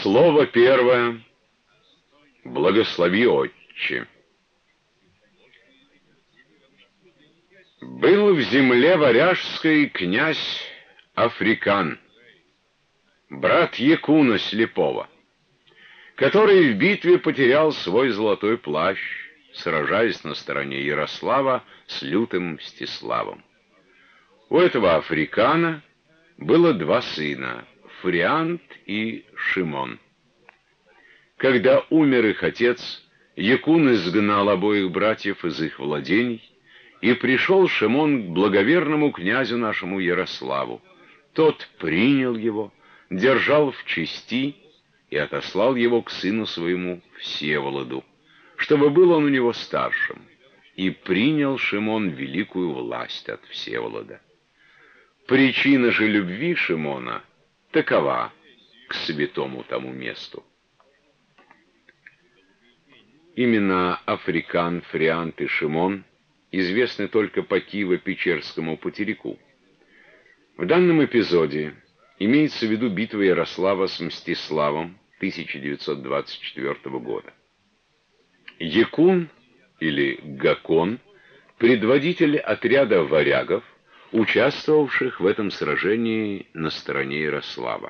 Слово первое. Благослови, Отче. Был в земле варяжской князь Африкан, брат Якуна слепого, который в битве потерял свой золотой плащ, сражаясь на стороне Ярослава с лютым Мстиславом. У этого Африкана было два сына, Фриант и Шимон. Когда умер их отец, Якун изгнал обоих братьев из их владений, и пришел Шимон к благоверному князю нашему Ярославу. Тот принял его, держал в чести и отослал его к сыну своему Всеволоду, чтобы был он у него старшим. И принял Шимон великую власть от Всеволода. Причина же любви Шимона такова к святому тому месту. Именно Африкан, Фриант и Шимон известны только по Киево-Печерскому потеряку. В данном эпизоде имеется в виду битва Ярослава с Мстиславом 1924 года. Якун или Гакон — предводитель отряда варягов, участвовавших в этом сражении на стороне Ярослава.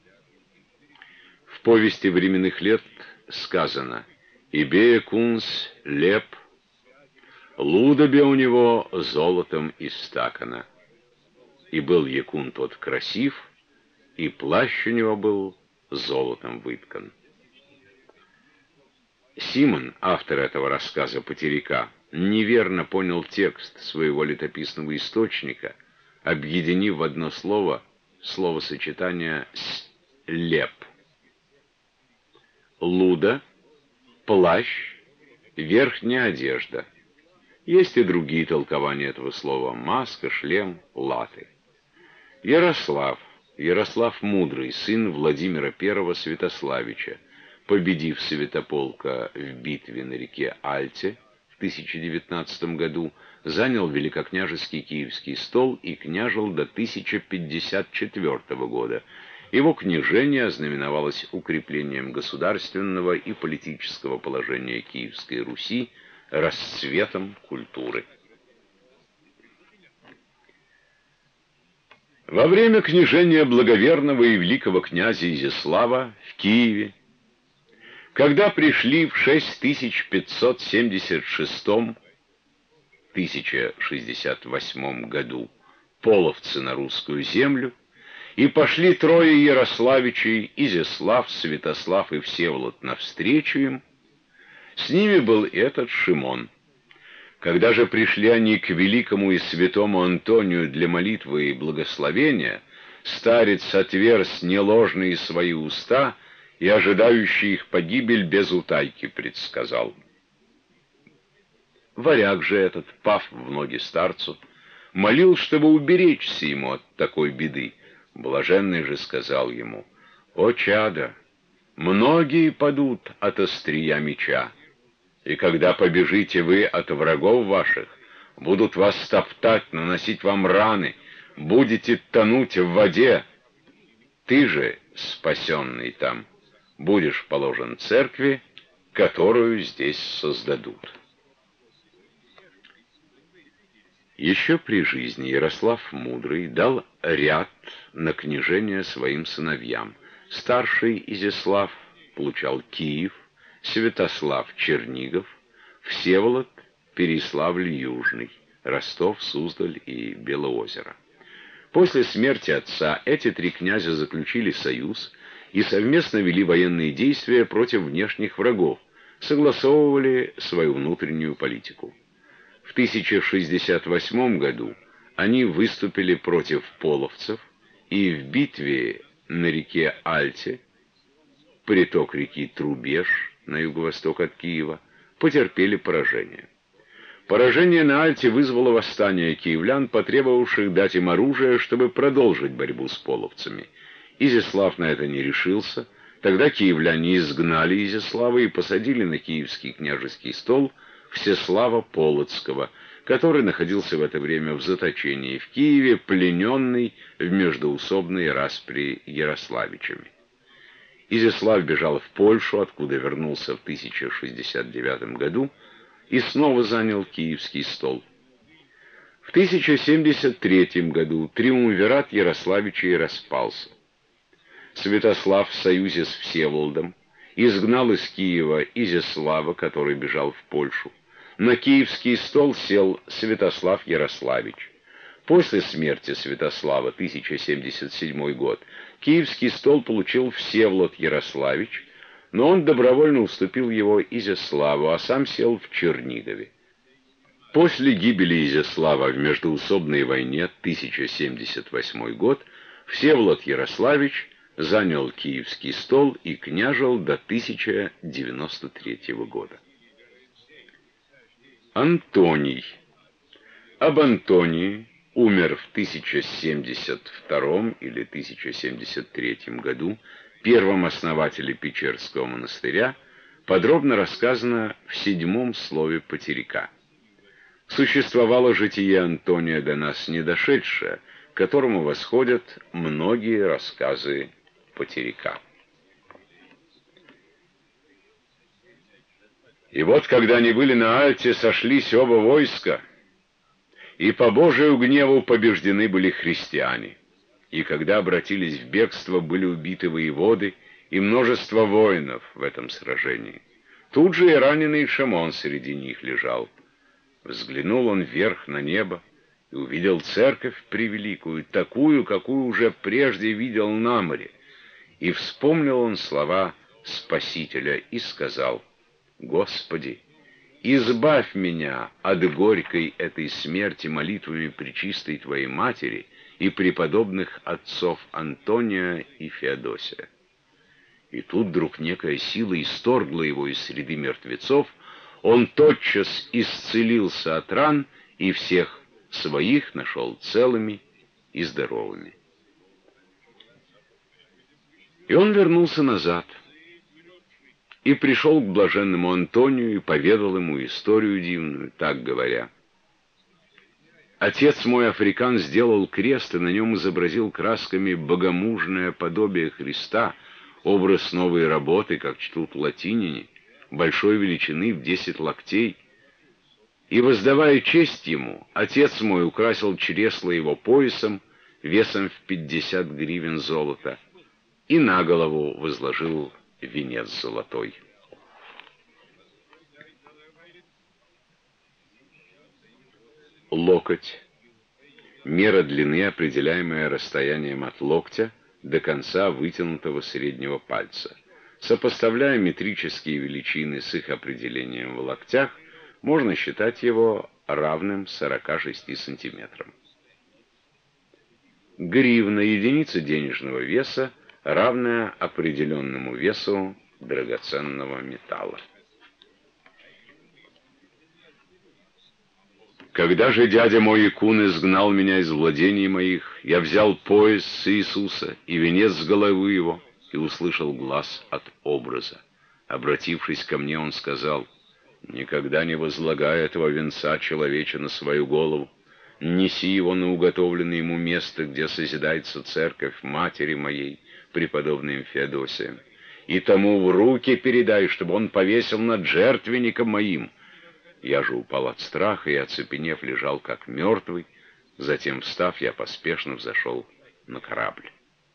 В повести временных лет сказано: «Ибе Якунс леп, лудобе у него золотом истакано». И был Якун тот красив, и плащ у него был золотом выткан. Симон, автор этого рассказа потеряка, неверно понял текст своего летописного источника, объединив в одно слово словосочетание «леп». Луда — плащ, верхняя одежда. Есть и другие толкования этого слова: маска, шлем, латы. Ярослав Мудрый, сын Владимира I Святославича, победив Святополка в битве на реке Альте в 1019 году, занял великокняжеский Киевский стол и княжил до 1054 года. Его княжение ознаменовалось укреплением государственного и политического положения Киевской Руси, расцветом культуры. Во время княжения благоверного и великого князя Изяслава в Киеве, когда пришли в 6566-1068 году половцы на русскую землю, и пошли трое Ярославичей, Изяслав, Святослав и Всеволод, навстречу им, с ними был этот Шимон. Когда же пришли они к великому и святому Антонию для молитвы и благословения, старец отверз неложные свои уста и ожидающий их погибель без утайки предсказал. Варяг же этот, пав в ноги старцу, молил, чтобы уберечься ему от такой беды. Блаженный же сказал ему: «О чадо, многие падут от острия меча, и когда побежите вы от врагов ваших, будут вас топтать, наносить вам раны, будете тонуть в воде. Ты же, спасенный там, будешь положен церкви, которую здесь создадут». Еще при жизни Ярослав Мудрый дал ряд на княжение своим сыновьям. Старший Изяслав получал Киев, Святослав — Чернигов, Всеволод — Переяславль-Южный, Ростов, Суздаль и Белоозеро. После смерти отца эти три князя заключили союз и совместно вели военные действия против внешних врагов, согласовывали свою внутреннюю политику. В 1068 году они выступили против половцев и в битве на реке Альте, приток реки Трубеж на юго-восток от Киева, потерпели поражение. Поражение на Альте вызвало восстание киевлян, потребовавших дать им оружие, чтобы продолжить борьбу с половцами. Изяслав на это не решился. Тогда киевляне изгнали Изяслава и посадили на киевский княжеский стол Всеслава Полоцкого, который находился в это время в заточении в Киеве, плененный в междоусобной распри Ярославичами. Изяслав бежал в Польшу, откуда вернулся в 1069 году и снова занял Киевский стол. В 1073 году триумвират Ярославичей распался. Святослав в союзе с Всеволодом изгнал из Киева Изяслава, который бежал в Польшу. На Киевский стол сел Святослав Ярославич. После смерти Святослава, 1077 год, Киевский стол получил Всеволод Ярославич, но он добровольно уступил его Изяславу, а сам сел в Чернигове. После гибели Изяслава в междоусобной войне, 1078 год, Всеволод Ярославич занял Киевский стол и княжил до 1093 года. Антоний. Об Антонии умер в 1072 или 1073 году, первом основателе Печерского монастыря, подробно рассказано в 7 слове Потеряка. Существовало житие Антония до нас не дошедшее, к которому восходят многие рассказы Потеряка. И вот, когда они были на Альте, сошлись оба войска, и по Божию гневу побеждены были христиане. И когда обратились в бегство, были убиты воеводы и множество воинов в этом сражении. Тут же и раненый Шимон среди них лежал. Взглянул он вверх на небо и увидел церковь превеликую, такую, какую уже прежде видел на море. И вспомнил он слова Спасителя и сказал: «Господи, избавь меня от горькой этой смерти молитвами пречистой Твоей Матери и преподобных отцов Антония и Феодосия». И тут вдруг некая сила исторгла его из среды мертвецов, он тотчас исцелился от ран и всех своих нашел целыми и здоровыми. И он вернулся назад и пришел к блаженному Антонию и поведал ему историю дивную, так говоря: «Отец мой Африкан сделал крест и на нем изобразил красками богомужное подобие Христа, образ новой работы, как чтут латиняне, большой величины в 10 локтей. И, воздавая честь ему, отец мой украсил чресло его поясом весом в 50 гривен золота и на голову возложил венец золотой». Локоть. Мера длины, определяемая расстоянием от локтя до конца вытянутого среднего пальца. Сопоставляя метрические величины с их определением в локтях, можно считать его равным 46 сантиметрам. Гривна — единица денежного веса, равная определенному весу драгоценного металла. Когда же дядя мой Икун изгнал меня из владений моих, я взял пояс с Иисуса и венец с головы его, и услышал глас от образа. Обратившись ко мне, он сказал: «Никогда не возлагай этого венца человеча на свою голову, неси его на уготовленное ему место, где созидается церковь матери моей, преподобным Феодосием, и тому в руки передай, чтобы он повесил над жертвенником моим». Я же упал от страха и, оцепенев, лежал как мертвый. Затем, встав, я поспешно взошел на корабль.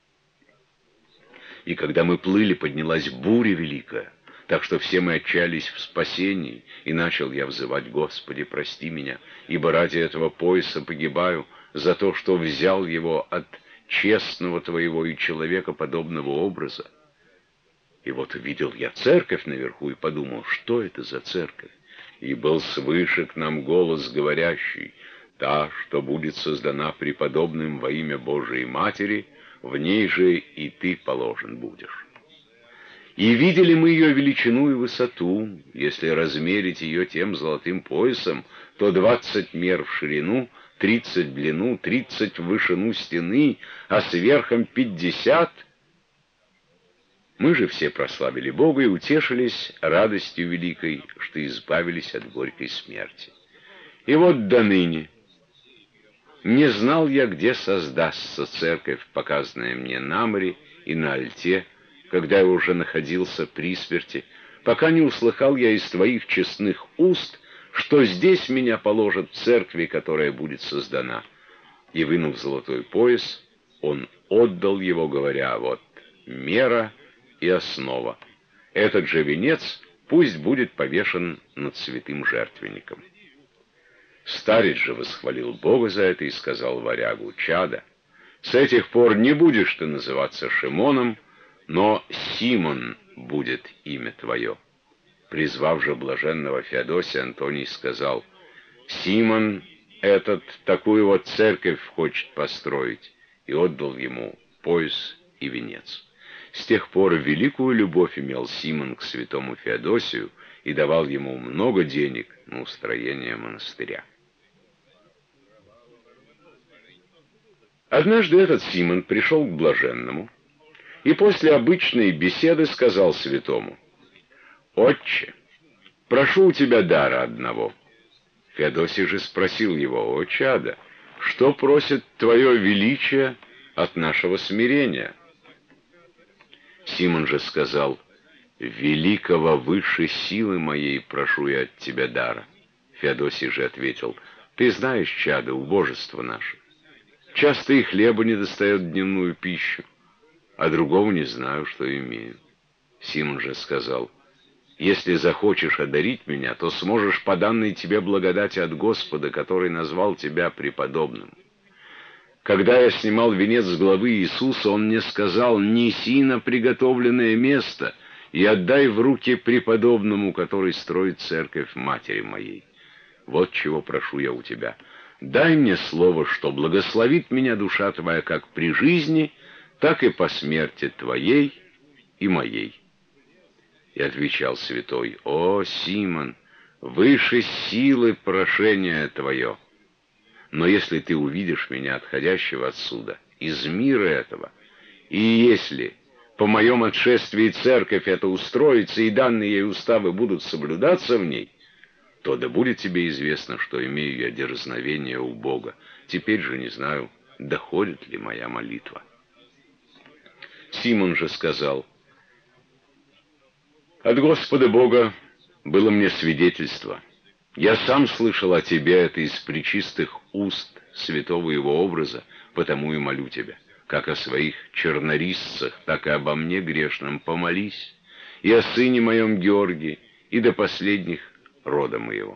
И когда мы плыли, поднялась буря великая, так что все мы отчаялись в спасении, и начал я взывать: «Господи, прости меня, ибо ради этого пояса погибаю, за то, что взял его от честного Твоего и человека подобного образа». И вот увидел я церковь наверху и подумал: что это за церковь? И был свыше к нам голос, говорящий: «Та, что будет создана преподобным во имя Божией Матери, в ней же и ты положен будешь». И видели мы ее величину и высоту. Если размерить ее тем золотым поясом, то 20 мер в ширину, 30 в длину, 30 в вышину стены, а сверхом 50. Мы же все прославили Бога и утешились радостью великой, что избавились от горькой смерти. И вот до ныне не знал я, где создастся церковь, показанная мне на море и на Альте, когда я уже находился при смерти, пока не услыхал я из твоих честных уст, что здесь меня положат в церкви, которая будет создана». И, вынув золотой пояс, он отдал его, говоря: «Вот мера и основа. Этот же венец пусть будет повешен над святым жертвенником». Старец же восхвалил Бога за это и сказал варягу: «Чадо, с этих пор не будешь ты называться Шимоном, но Симон будет имя твое». Призвав же блаженного Феодосия, Антоний сказал: «Симон этот такую вот церковь хочет построить», и отдал ему пояс и венец. С тех пор великую любовь имел Симон к святому Феодосию и давал ему много денег на устроение монастыря. Однажды этот Симон пришел к блаженному и после обычной беседы сказал святому: «Отче, прошу у тебя дара одного». Феодосий же спросил его: «О, чадо, что просит твое величие от нашего смирения?» Симон же сказал: «Великого выше силы моей прошу я от тебя дара». Феодосий же ответил: «Ты знаешь, чадо, убожество наше. Часто и хлеба не достает дневную пищу, а другого не знаю, что имею». Симон же сказал: «Если захочешь одарить меня, то сможешь по данной тебе благодати от Господа, который назвал тебя преподобным. Когда я снимал венец с головы Иисуса, он мне сказал: неси на приготовленное место и отдай в руки преподобному, который строит церковь матери моей. Вот чего прошу я у тебя. Дай мне слово, что благословит меня душа твоя как при жизни, так и по смерти твоей и моей». И отвечал святой: «О, Симон, выше силы прошение твое. Но если ты увидишь меня отходящего отсюда, из мира этого, и если по моем отшествии церковь эта устроится, и данные ей уставы будут соблюдаться в ней, то да будет тебе известно, что имею я дерзновение у Бога. Теперь же не знаю, доходит ли моя молитва». Симон же сказал: «От Господа Бога было мне свидетельство. Я сам слышал о тебе это из пречистых уст святого его образа, потому и молю тебя, как о своих чернорисцах, так и обо мне грешном помолись, и о сыне моем Георгии, и до последних рода моего».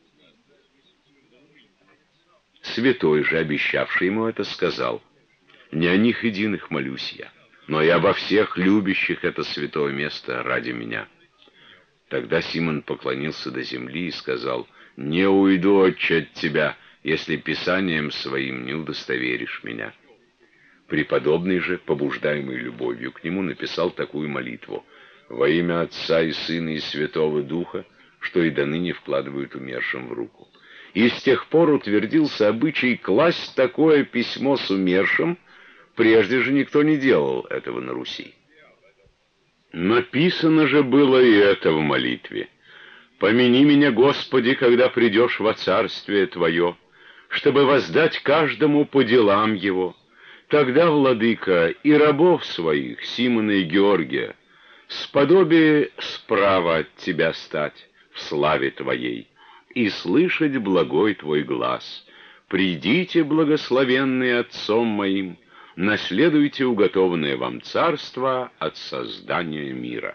Святой же, обещавший ему это, сказал: «Не о них единых молюсь я, но и обо всех любящих это святое место ради меня». Тогда Симон поклонился до земли и сказал: «Не уйду, отче, от тебя, если писанием своим не удостоверишь меня». Преподобный же, побуждаемый любовью к нему, написал такую молитву: «Во имя Отца и Сына и Святого Духа, что и доныне вкладывают умершим в руку». И с тех пор утвердился обычай класть такое письмо с умершим, прежде же никто не делал этого на Руси. Написано же было и это в молитве: «Помяни меня, Господи, когда придешь во царствие Твое, чтобы воздать каждому по делам его. Тогда, владыка, и рабов своих, Симона и Георгия, сподобие справа от Тебя стать в славе Твоей и слышать благой Твой глас. Придите, благословенные Отцом моим, наследуйте уготованное вам царство от создания мира».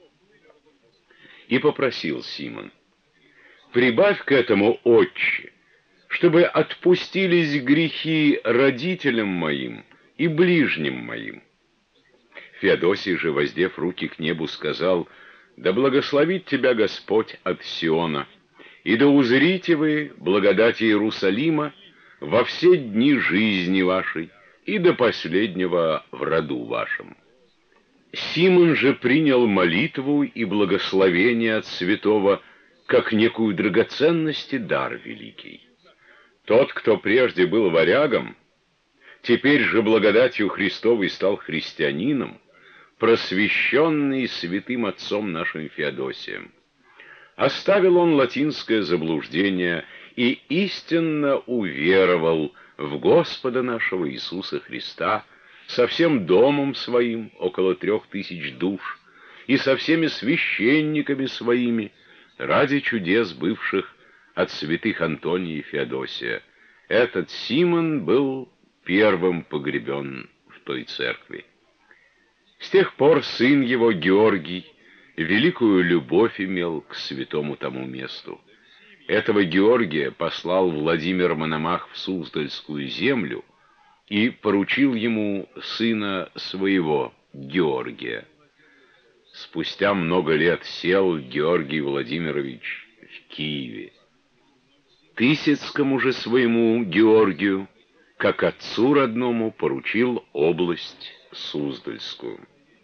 И попросил Симон: «Прибавь к этому, отче, чтобы отпустились грехи родителям моим и ближним моим». Феодосий же, воздев руки к небу, сказал: «Да благословит тебя Господь от Сиона, и да узрите вы благодать Иерусалима во все дни жизни вашей и до последнего в роду вашем». Симон же принял молитву и благословение от святого как некую драгоценность и дар великий. Тот, кто прежде был варягом, теперь же благодатью Христовой стал христианином, просвещенный святым отцом нашим Феодосием. Оставил он латинское заблуждение и истинно уверовал в Господа нашего Иисуса Христа, со всем домом своим, около 3000 душ, и со всеми священниками своими, ради чудес, бывших от святых Антония и Феодосия. Этот Симон был первым погребен в той церкви. С тех пор сын его, Георгий, великую любовь имел к святому тому месту. Этого Георгия послал Владимир Мономах в Суздальскую землю и поручил ему сына своего, Георгия. Спустя много лет сел Георгий Владимирович в Киеве. Тысяцкому же своему Георгию, как отцу родному, поручил область Суздальскую.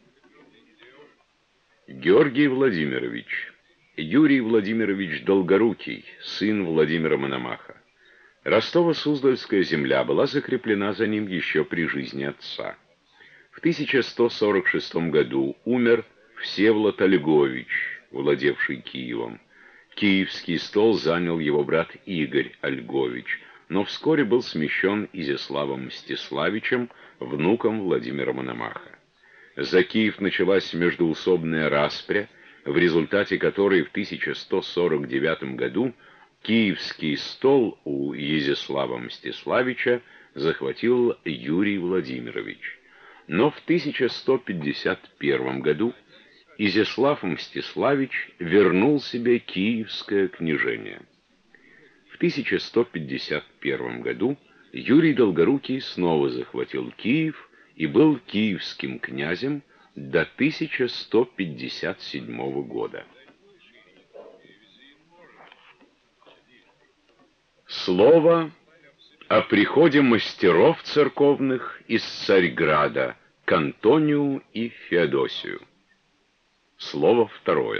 Георгий Владимирович, Юрий Владимирович Долгорукий, сын Владимира Мономаха. Ростово-Суздальская земля была закреплена за ним еще при жизни отца. В 1146 году умер Всеволод Ольгович, владевший Киевом. Киевский стол занял его брат Игорь Ольгович, но вскоре был смещен Изяславом Мстиславичем, внуком Владимира Мономаха. За Киев началась междоусобная распря, в результате которой в 1149 году Киевский стол у Изяслава Мстиславича захватил Юрий Владимирович. Но в 1151 году Изяслав Мстиславич вернул себе Киевское княжение. В 1151 году Юрий Долгорукий снова захватил Киев и был киевским князем до 1157 года. Слово о приходе мастеров церковных из Царьграда к Антонию и Феодосию. Слово второе.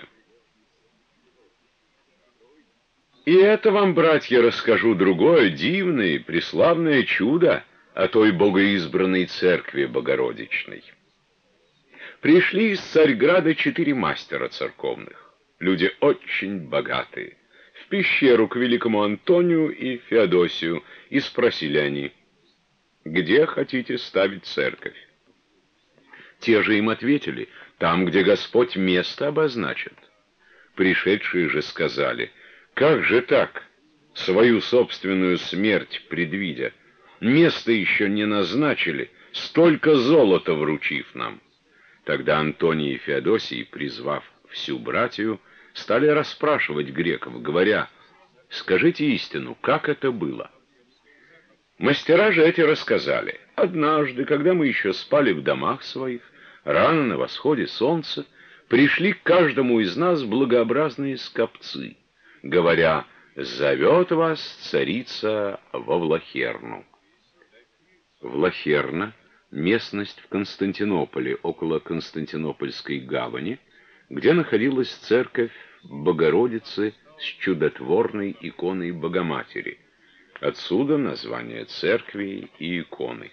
И это вам, братья, расскажу другое дивное, преславное чудо о той богоизбранной церкви Богородичной. Пришли из Царьграда 4 мастера церковных, люди очень богатые, в пещеру к великому Антонию и Феодосию, и спросили они: где хотите ставить церковь? Те же им ответили: там, где Господь место обозначит. Пришедшие же сказали: как же так, свою собственную смерть предвидя? Место еще не назначили, столько золота вручив нам. Тогда Антоний и Феодосий, призвав всю братью, стали расспрашивать греков, говоря: скажите истину, как это было? Мастера же эти рассказали: однажды, когда мы еще спали в домах своих, рано на восходе солнца пришли к каждому из нас благообразные скопцы, говоря: зовет вас царица во Влахерну. Влахерна — местность в Константинополе, около Константинопольской гавани, где находилась церковь Богородицы с чудотворной иконой Богоматери. Отсюда название церкви и иконы.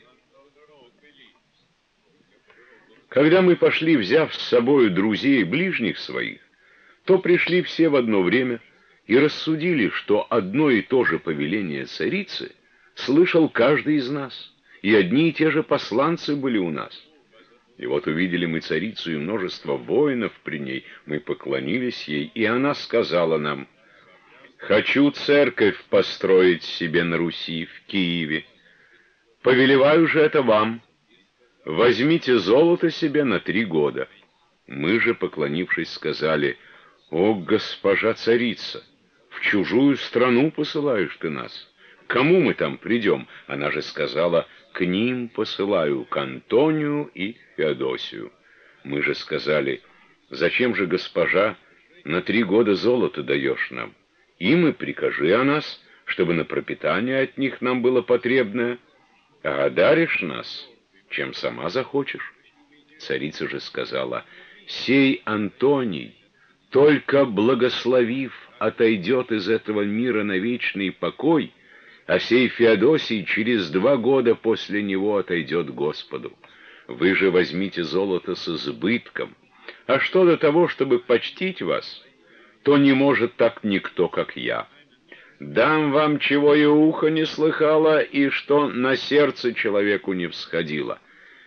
Когда мы пошли, взяв с собою друзей и ближних своих, то пришли все в одно время и рассудили, что одно и то же повеление царицы слышал каждый из нас, и одни и те же посланцы были у нас. И вот увидели мы царицу и множество воинов при ней, мы поклонились ей, и она сказала нам: «Хочу церковь построить себе на Руси, в Киеве. Повелеваю же это вам. Возьмите золото себе на 3 года». Мы же, поклонившись, сказали: «О, госпожа царица, в чужую страну посылаешь ты нас. Кому мы там придем?» Она же сказала: «К ним посылаю, к Антонию и Феодосию». Мы же сказали: «Зачем же, госпожа, на 3 года золото даешь нам? Им и прикажи о нас, чтобы на пропитание от них нам было потребное, а одаришь нас, чем сама захочешь». Царица же сказала: «Сей Антоний, только благословив, отойдет из этого мира на вечный покой, а сей Феодосий через 2 года после него отойдет к Господу. Вы же возьмите золото с избытком, а что до того, чтобы почтить вас, то не может так никто, как я. Дам вам, чего и ухо не слыхало, и что на сердце человеку не всходило.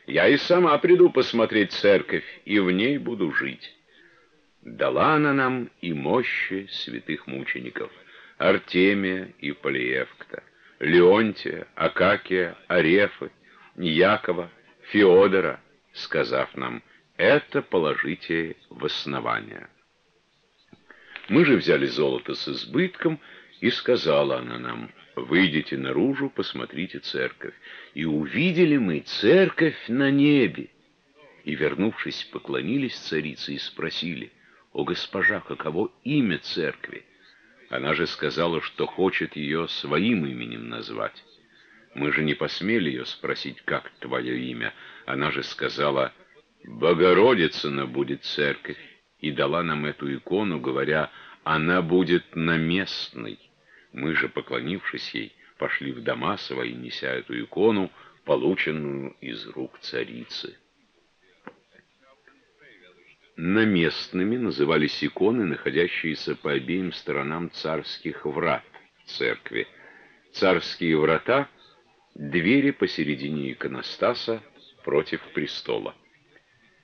Я и сама приду посмотреть церковь, и в ней буду жить. Дала она нам и мощи святых мучеников, Артемия и Полиевкта, Леонтия, Акакия, Арефы, Якова, Феодора, сказав нам: это положите в основание. Мы же взяли золото с избытком, и сказала она нам: выйдите наружу, посмотрите церковь. И увидели мы церковь на небе. И, вернувшись, поклонились царице и спросили: о, госпожа, каково имя церкви? Она же сказала, что хочет ее своим именем назвать. Мы же не посмели ее спросить, как твое имя. Она же сказала: Богородицына будет церковь, и дала нам эту икону, говоря: она будет наместной. Мы же, поклонившись ей, пошли в дома свои, неся эту икону, полученную из рук царицы. Наместными назывались иконы, находящиеся по обеим сторонам царских врат церкви. Царские врата — двери посередине иконостаса против престола.